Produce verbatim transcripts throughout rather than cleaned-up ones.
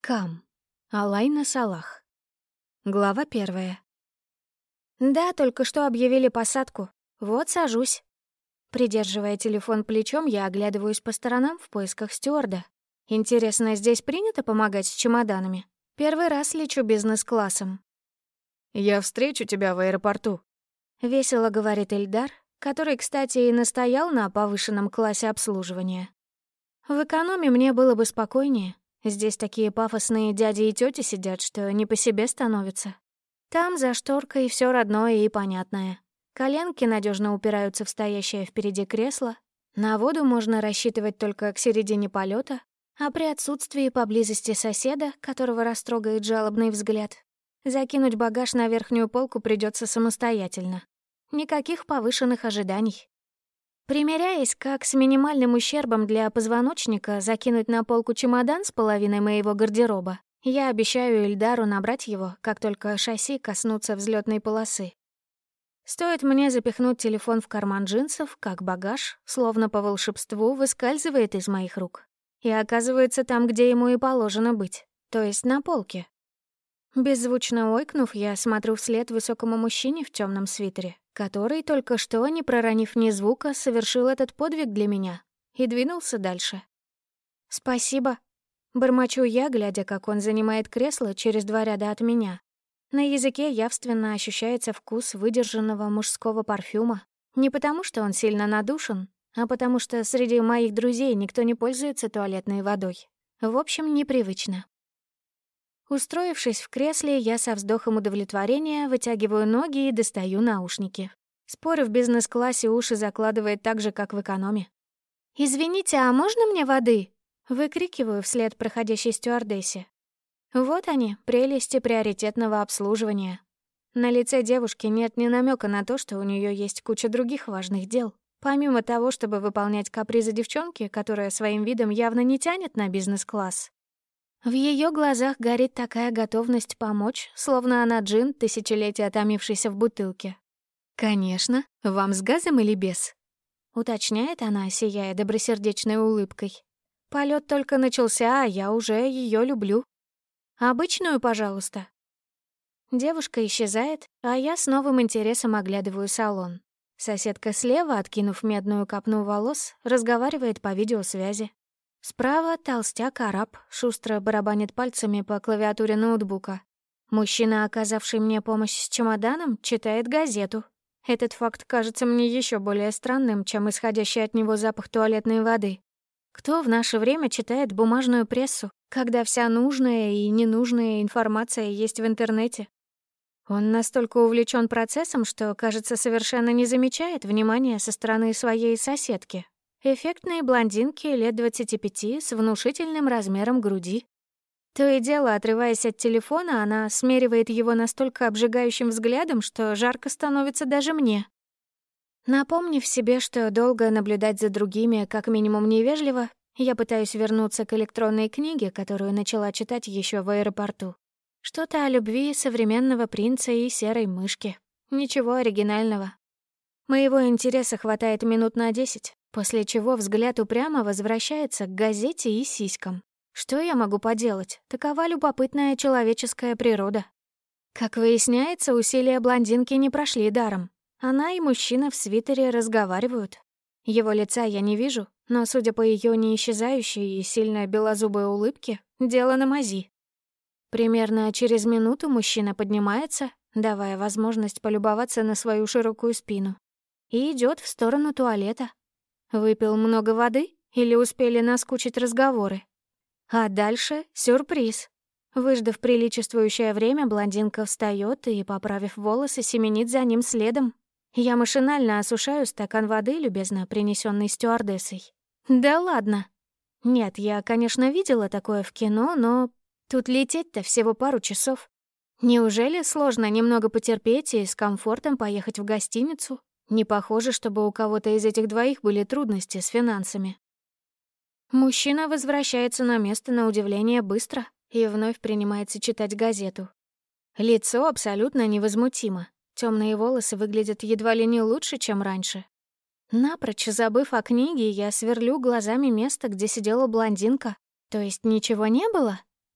Кам. Алайна Салах. Глава первая. Да, только что объявили посадку. Вот сажусь. Придерживая телефон плечом, я оглядываюсь по сторонам в поисках стюарда. Интересно, здесь принято помогать с чемоданами? Первый раз лечу бизнес-классом. «Я встречу тебя в аэропорту», — весело говорит Эльдар, который, кстати, и настоял на повышенном классе обслуживания. В экономе мне было бы спокойнее. Здесь такие пафосные дяди и тети сидят, что не по себе становится. Там за шторкой все родное и понятное. Коленки надежно упираются в стоящее впереди кресло. На воду можно рассчитывать только к середине полета, а при отсутствии поблизости соседа, которого растрогает жалобный взгляд, закинуть багаж на верхнюю полку придется самостоятельно. Никаких повышенных ожиданий. Примеряясь, как с минимальным ущербом для позвоночника закинуть на полку чемодан с половиной моего гардероба, я обещаю Эльдару набрать его, как только шасси коснутся взлетной полосы. Стоит мне запихнуть телефон в карман джинсов, как багаж, словно по волшебству, выскальзывает из моих рук и оказывается там, где ему и положено быть, то есть на полке. Беззвучно ойкнув, я смотрю вслед высокому мужчине в темном свитере, который, только что, не проронив ни звука, совершил этот подвиг для меня и двинулся дальше. «Спасибо», — бормочу я, глядя, как он занимает кресло через два ряда от меня. На языке явственно ощущается вкус выдержанного мужского парфюма. Не потому, что он сильно надушен, а потому что среди моих друзей никто не пользуется туалетной водой. В общем, непривычно. Устроившись в кресле, я со вздохом удовлетворения вытягиваю ноги и достаю наушники. Спорю, в бизнес-классе уши закладывает так же, как в экономе. «Извините, а можно мне воды?» — выкрикиваю вслед проходящей стюардессе. Вот они, прелести приоритетного обслуживания. На лице девушки нет ни намека на то, что у нее есть куча других важных дел, помимо того, чтобы выполнять капризы девчонки, которая своим видом явно не тянет на бизнес-класс. В ее глазах горит такая готовность помочь, словно она джин, тысячелетия томившийся в бутылке. «Конечно. Вам с газом или без?» — уточняет она, сияя добросердечной улыбкой. Полет только начался, а я уже ее люблю. «Обычную, пожалуйста». Девушка исчезает, а я с новым интересом оглядываю салон. Соседка слева, откинув медную копну волос, разговаривает по видеосвязи. Справа толстяк-араб шустро барабанит пальцами по клавиатуре ноутбука. Мужчина, оказавший мне помощь с чемоданом, читает газету. Этот факт кажется мне еще более странным, чем исходящий от него запах туалетной воды. Кто в наше время читает бумажную прессу, когда вся нужная и ненужная информация есть в интернете? Он настолько увлечен процессом, что, кажется, совершенно не замечает внимания со стороны своей соседки. Эффектные блондинки лет двадцати пяти с внушительным размером груди. То и дело, отрываясь от телефона, она смеривает его настолько обжигающим взглядом, что жарко становится даже мне. Напомнив себе, что долго наблюдать за другими как минимум невежливо, я пытаюсь вернуться к электронной книге, которую начала читать еще в аэропорту. Что-то о любви современного принца и серой мышки. Ничего оригинального. Моего интереса хватает минут на десять, после чего взгляд упрямо возвращается к газете и сиськам. Что я могу поделать? Такова любопытная человеческая природа. Как выясняется, усилия блондинки не прошли даром. Она и мужчина в свитере разговаривают. Его лица я не вижу, но, судя по ее неисчезающей и сильно белозубой улыбке, дело на мази. Примерно через минуту мужчина поднимается, давая возможность полюбоваться на свою широкую спину, и идет в сторону туалета. Выпил много воды или успели наскучить разговоры? А дальше сюрприз. Выждав приличествующее время, блондинка встает и, поправив волосы, семенит за ним следом. Я машинально осушаю стакан воды, любезно принесенный стюардессой. Да ладно. Нет, я, конечно, видела такое в кино, но тут лететь-то всего пару часов. Неужели сложно немного потерпеть и с комфортом поехать в гостиницу? Не похоже, чтобы у кого-то из этих двоих были трудности с финансами. Мужчина возвращается на место на удивление быстро и вновь принимается читать газету. Лицо абсолютно невозмутимо. Темные волосы выглядят едва ли не лучше, чем раньше. Напрочь забыв о книге, я сверлю глазами место, где сидела блондинка. То есть ничего не было?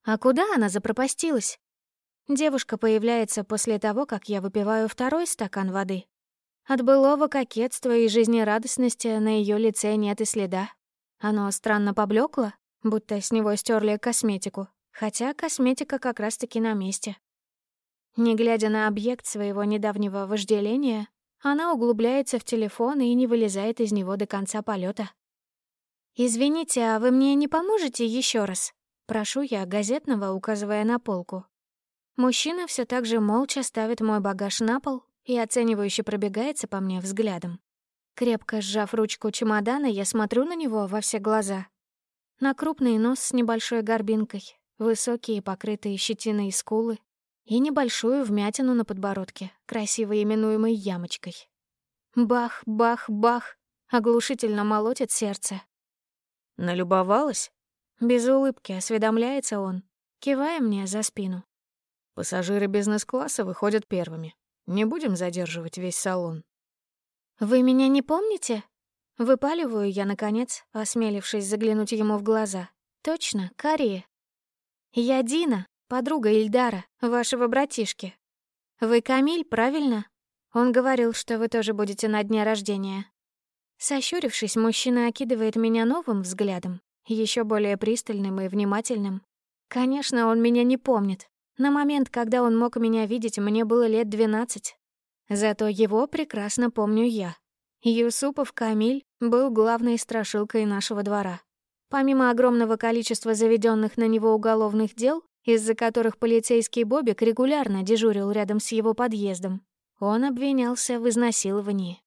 А куда она запропастилась? Девушка появляется после того, как я выпиваю второй стакан воды. От былого кокетства и жизнерадостности на ее лице нет и следа. Оно странно поблекло, будто с него стерли косметику, хотя косметика как раз-таки на месте. Не глядя на объект своего недавнего вожделения, она углубляется в телефон и не вылезает из него до конца полета. «Извините, а вы мне не поможете еще раз?» Прошу я газетного, указывая на полку. Мужчина все так же молча ставит мой багаж на пол и оценивающе пробегается по мне взглядом. Крепко сжав ручку чемодана, я смотрю на него во все глаза. На крупный нос с небольшой горбинкой, высокие покрытые щетиной скулы и небольшую вмятину на подбородке, красиво именуемой ямочкой. Бах, бах, бах, оглушительно молотит сердце. Налюбовалась? Без улыбки осведомляется он, кивая мне за спину. Пассажиры бизнес-класса выходят первыми. Не будем задерживать весь салон. «Вы меня не помните?» Выпаливаю я, наконец, осмелившись заглянуть ему в глаза. «Точно, карие. Я Дина, подруга Ильдара, вашего братишки. Вы Камиль, правильно? Он говорил, что вы тоже будете на дне рождения». Сощурившись, мужчина окидывает меня новым взглядом, еще более пристальным и внимательным. Конечно, он меня не помнит. На момент, когда он мог меня видеть, мне было лет двенадцать. Зато его прекрасно помню я. Юсупов Камиль был главной страшилкой нашего двора. Помимо огромного количества заведенных на него уголовных дел, из-за которых полицейский Бобик регулярно дежурил рядом с его подъездом, он обвинялся в изнасиловании.